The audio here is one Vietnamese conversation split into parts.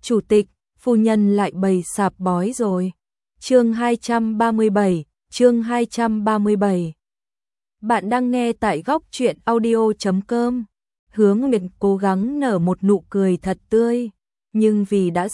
chủ tịch, phu nhân lại bày sạp bói rồi. Chương 237, chương 237. Bạn đang nghe tại góc truyện audio.com. Hứa Nguyệt cố gắng nở một nụ cười thật tươi, nhưng vì đã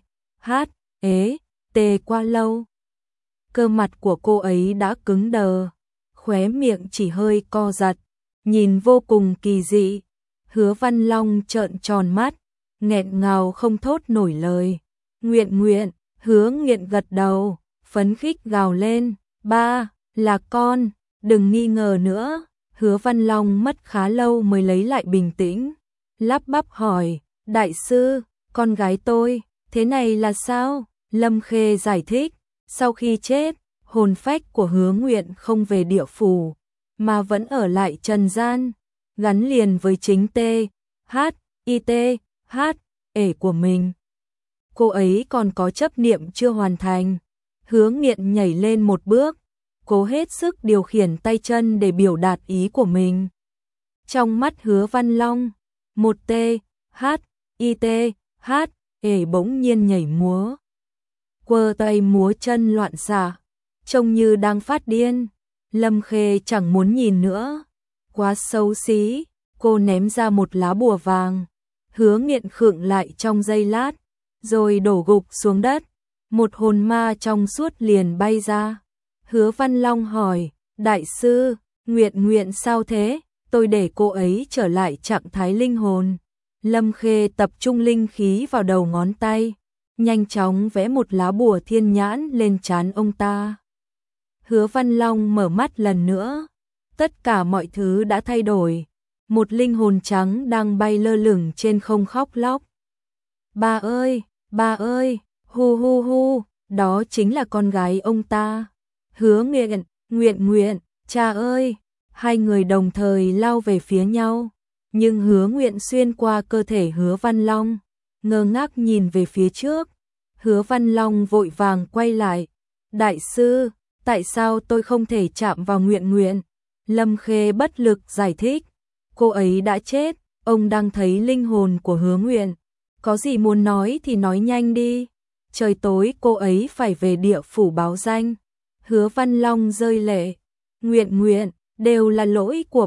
tê qua lâu, cơ mặt của cô ấy đã cứng đờ, khóe miệng chỉ hơi co giật, nhìn vô cùng kỳ dị. Hứa Văn Long trợn tròn mắt, nghẹn ngào không thốt nổi lời. Nguyện, Hứa Nguyện gật đầu, phấn khích gào lên, ba, là con, đừng nghi ngờ nữa. Hứa Văn Long mất khá lâu mới lấy lại bình tĩnh, lắp bắp hỏi, đại sư, con gái tôi, thế này là sao? Lâm Khê giải thích, sau khi chết, hồn phách của Hứa Nguyện không về địa phủ, mà vẫn ở lại trần gian, gắn liền với chính ê của mình. Cô ấy còn có chấp niệm chưa hoàn thành. Hứa Nghiện nhảy lên một bước, cố hết sức điều khiển tay chân để biểu đạt ý của mình. Trong mắt Hứa Văn Long, một bỗng nhiên nhảy múa, quơ tay múa chân loạn xạ, trông như đang phát điên. Lâm Khê chẳng muốn nhìn nữa, quá xấu xí, cô ném ra một lá bùa vàng. Hứa Nghiện khựng lại trong giây lát, rồi đổ gục xuống đất, một hồn ma trong suốt liền bay ra. Hứa Văn Long hỏi, đại sư, Nguyện sao thế? Tôi để cô ấy trở lại trạng thái linh hồn. Lâm Khê tập trung linh khí vào đầu ngón tay, nhanh chóng vẽ một lá bùa thiên nhãn lên trán ông ta. Hứa Văn Long mở mắt lần nữa, tất cả mọi thứ đã thay đổi. Một linh hồn trắng đang bay lơ lửng trên không khóc lóc. Ba ơi, hu hu hu, đó chính là con gái ông ta. Hứa Nguyện, cha ơi. Hai người đồng thời lao về phía nhau, nhưng Hứa Nguyện xuyên qua cơ thể Hứa Văn Long, ngơ ngác nhìn về phía trước. Hứa Văn Long vội vàng quay lại, đại sư, tại sao tôi không thể chạm vào Nguyện? Lâm Khê bất lực giải thích, cô ấy đã chết, ông đang thấy linh hồn của Hứa Nguyện, có gì muốn nói thì nói nhanh đi, trời tối cô ấy phải về địa phủ báo danh. Hứa Văn Long rơi lệ, Nguyện, đều là lỗi của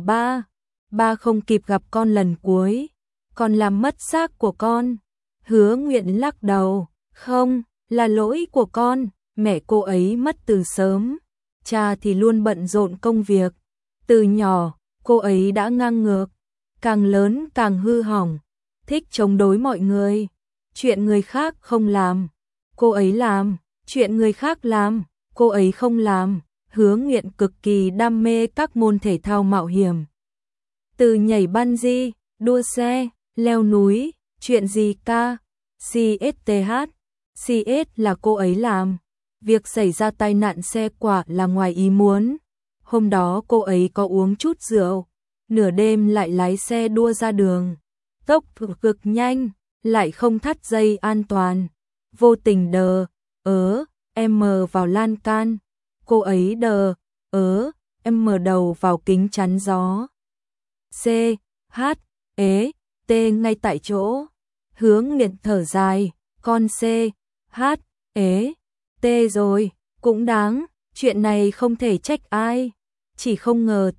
ba không kịp gặp con lần cuối, con làm mất xác của con. Hứa Nguyện lắc đầu, không, là lỗi của con, mẹ cô ấy mất từ sớm, cha thì luôn bận rộn công việc, từ nhỏ cô ấy đã ngang ngược, càng lớn càng hư hỏng, thích chống đối mọi người, chuyện người khác không làm, cô ấy làm, chuyện người khác làm, cô ấy không làm. Hứa Nguyện cực kỳ đam mê các môn thể thao mạo hiểm, từ nhảy bungee, đua xe, leo núi, chuyện gì CS là cô ấy làm. Việc xảy ra tai nạn xe quả là ngoài ý muốn. Hôm đó cô ấy có uống chút rượu, nửa đêm lại lái xe đua ra đường, tốc độ cực nhanh, lại không thắt dây an toàn, vô tình vào lan can. Cô ấy mở đầu vào kính chắn gió. Ngay tại chỗ. Hứa Nguyện thở dài, con rồi, cũng đáng, chuyện này không thể trách ai, chỉ không ngờ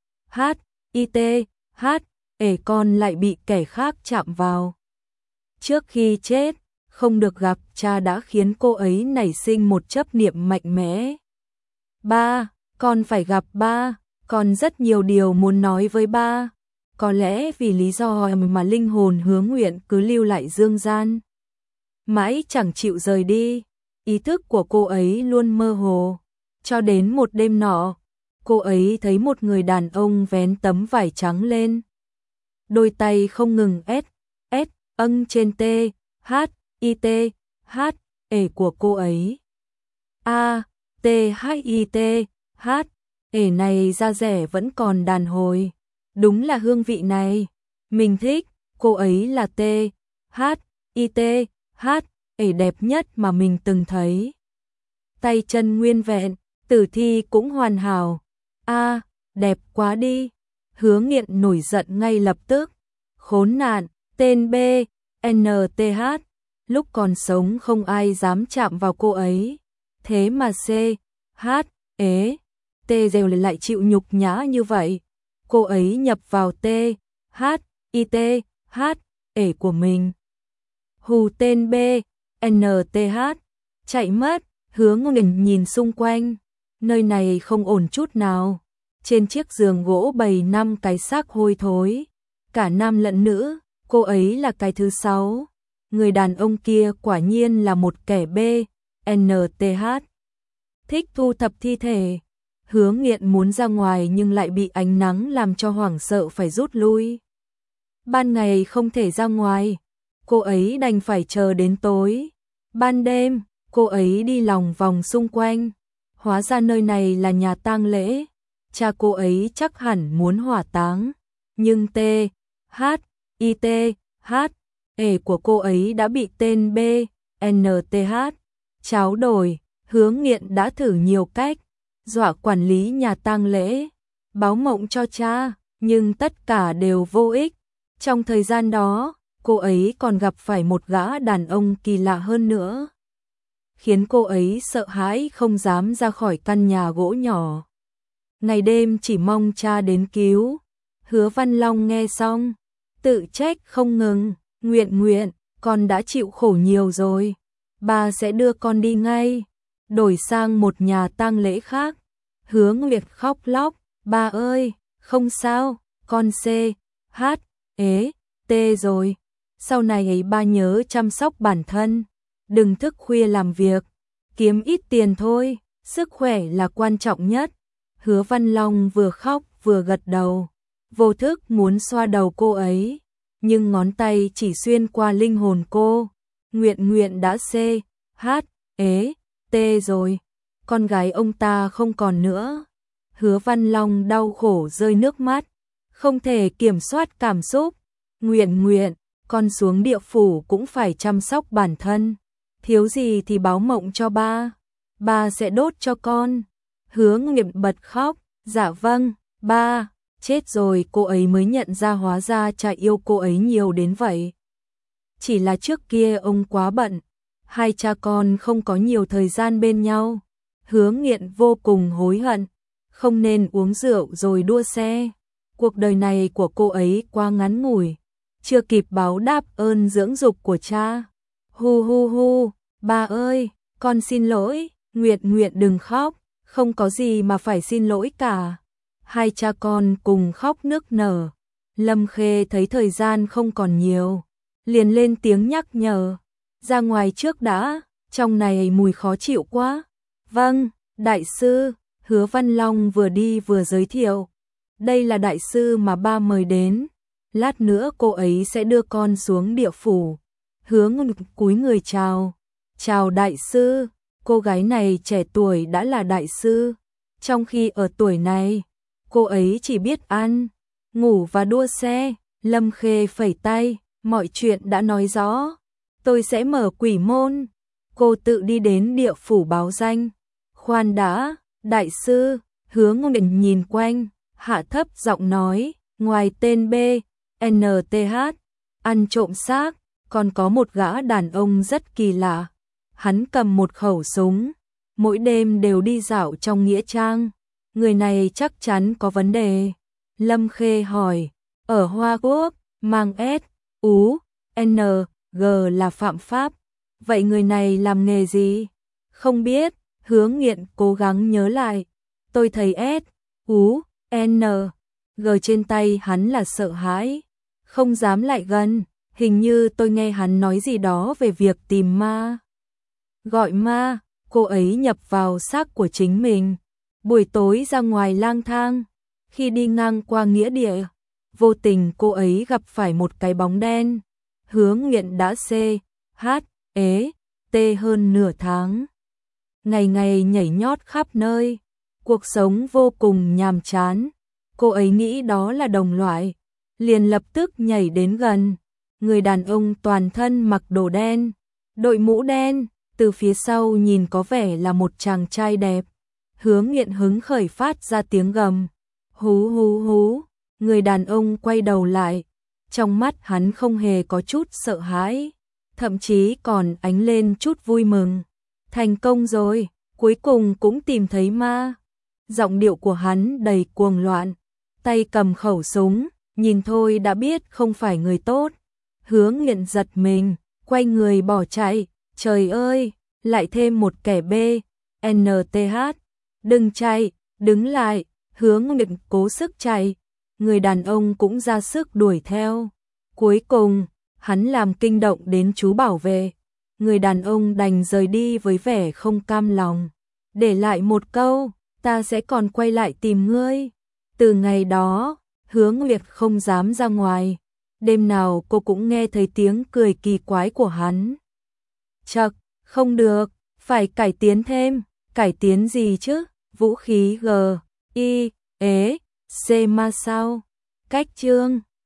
con lại bị kẻ khác chạm vào. Trước khi chết, không được gặp cha đã khiến cô ấy nảy sinh một chấp niệm mạnh mẽ. Ba, con phải gặp ba, con rất nhiều điều muốn nói với ba. Có lẽ vì lý do mà linh hồn Hứa Nguyện cứ lưu lại dương gian, mãi chẳng chịu rời đi, ý thức của cô ấy luôn mơ hồ. Cho đến một đêm nọ, cô ấy thấy một người đàn ông vén tấm vải trắng lên, đôi tay không ngừng âng trên của cô ấy. Này da rẻ vẫn còn đàn hồi, đúng là hương vị này, mình thích. Cô ấy là đẹp nhất mà mình từng thấy, tay chân nguyên vẹn, tử thi cũng hoàn hảo. Đẹp quá đi. Hứa Nghiện nổi giận ngay lập tức, khốn nạn, tên BNTH, lúc còn sống không ai dám chạm vào cô ấy. Thế mà C, H, ế, T đều lại chịu nhục nhã như vậy. Cô ấy nhập vào T, H, I T, H, ế của mình. Hù tên B, N, T, H, chạy mất. Hứa Nguyện nhìn xung quanh, nơi này không ổn chút nào. Trên chiếc giường gỗ bày 5 cái xác hôi thối, cả nam lẫn nữ, cô ấy là cái thứ 6. Người đàn ông kia quả nhiên là một kẻ B, NTH. Thích thu thập thi thể. Hứa Nghiện muốn ra ngoài nhưng lại bị ánh nắng làm cho hoảng sợ phải rút lui. Ban ngày không thể ra ngoài, cô ấy đành phải chờ đến tối. Ban đêm, cô ấy đi lòng vòng xung quanh. Hóa ra nơi này là nhà tang lễ. Cha cô ấy chắc hẳn muốn hỏa táng. Nhưng T, H, I T, H, ế của cô ấy đã bị tên B, N, T, H tráo đổi. Hứa Nghiện đã thử nhiều cách, dọa quản lý nhà tang lễ, báo mộng cho cha, nhưng tất cả đều vô ích. Trong thời gian đó, cô ấy còn gặp phải một gã đàn ông kỳ lạ hơn nữa, khiến cô ấy sợ hãi không dám ra khỏi căn nhà gỗ nhỏ. Ngày đêm chỉ mong cha đến cứu. Hứa Văn Long nghe xong, tự trách không ngừng. Nguyện, con đã chịu khổ nhiều rồi. Ba sẽ đưa con đi ngay, đổi sang một nhà tang lễ khác. Hứa Nguyệt khóc lóc, ba ơi, không sao, con C, H, ế, T rồi. Sau này ấy ba nhớ chăm sóc bản thân, đừng thức khuya làm việc, kiếm ít tiền thôi, sức khỏe là quan trọng nhất. Hứa Văn Long vừa khóc vừa gật đầu, vô thức muốn xoa đầu cô ấy, nhưng ngón tay chỉ xuyên qua linh hồn cô. Nguyện đã C, H, ế, T rồi, con gái ông ta không còn nữa. Hứa Văn Long đau khổ rơi nước mắt, không thể kiểm soát cảm xúc. Nguyện, con xuống địa phủ cũng phải chăm sóc bản thân, thiếu gì thì báo mộng cho ba sẽ đốt cho con. Hứa Nguyện bật khóc, dạ vâng, ba. Chết rồi cô ấy mới nhận ra hóa ra cha yêu cô ấy nhiều đến vậy. Chỉ là trước kia ông quá bận, hai cha con không có nhiều thời gian bên nhau. Hứa Nghiện vô cùng hối hận, không nên uống rượu rồi đua xe. Cuộc đời này của cô ấy quá ngắn ngủi, chưa kịp báo đáp ơn dưỡng dục của cha. Hu, ba ơi, con xin lỗi. Nguyện đừng khóc, không có gì mà phải xin lỗi cả. Hai cha con cùng khóc nức nở. Lâm Khê thấy thời gian không còn nhiều, liền lên tiếng nhắc nhở, ra ngoài trước đã, trong này mùi khó chịu quá. Vâng, đại sư. Hứa Văn Long vừa đi vừa giới thiệu, đây là đại sư mà ba mời đến, lát nữa cô ấy sẽ đưa con xuống địa phủ. Hứa Ngôn cúi người chào đại sư. Cô gái này trẻ tuổi đã là đại sư, trong khi ở tuổi này, cô ấy chỉ biết ăn, ngủ và đua xe. Lâm Khê phẩy tay, mọi chuyện đã nói rõ, tôi sẽ mở quỷ môn. Cô tự đi đến địa phủ báo danh. Khoan đã, đại sư. Hứa Ngôn nhìn quanh, hạ thấp giọng nói, ngoài tên B, N, T, H ăn trộm xác, còn có một gã đàn ông rất kỳ lạ. Hắn cầm một khẩu súng, mỗi đêm đều đi dạo trong nghĩa trang. Người này chắc chắn có vấn đề. Lâm Khê hỏi, ở Hoa Quốc, mang S, U, N, G là phạm pháp. Vậy người này làm nghề gì? Không biết. Hứa Nghiện cố gắng nhớ lại. Tôi thấy S, U, N, G trên tay hắn là sợ hãi, không dám lại gần. Hình như tôi nghe hắn nói gì đó về việc tìm ma. Gọi ma, cô ấy nhập vào xác của chính mình. Buổi tối ra ngoài lang thang, khi đi ngang qua nghĩa địa, vô tình cô ấy gặp phải một cái bóng đen. Hứa Nghiện đã C, H, ế, T hơn nửa tháng. Ngày nhảy nhót khắp nơi, cuộc sống vô cùng nhàm chán. Cô ấy nghĩ đó là đồng loại, liền lập tức nhảy đến gần. Người đàn ông toàn thân mặc đồ đen, đội mũ đen, từ phía sau nhìn có vẻ là một chàng trai đẹp. Hứa Nghiện hứng khởi phát ra tiếng gầm. Hú. Người đàn ông quay đầu lại, trong mắt hắn không hề có chút sợ hãi, thậm chí còn ánh lên chút vui mừng. Thành công rồi, cuối cùng cũng tìm thấy ma. Giọng điệu của hắn đầy cuồng loạn, tay cầm khẩu súng, nhìn thôi đã biết không phải người tốt. Hứa Nghiện giật mình, quay người bỏ chạy, trời ơi, lại thêm một kẻ BNTH. Đừng chạy, đứng lại, Hứa Nghiện cố sức chạy, người đàn ông cũng ra sức đuổi theo. Cuối cùng, hắn làm kinh động đến chú bảo vệ. Người đàn ông đành rời đi với vẻ không cam lòng, để lại một câu, ta sẽ còn quay lại tìm ngươi. Từ ngày đó, Hứa Nguyệt không dám ra ngoài, đêm nào cô cũng nghe thấy tiếng cười kỳ quái của hắn. Chậc, không được, phải cải tiến thêm, cải tiến gì chứ, vũ khí G, I, E, C mà sao? Cách chương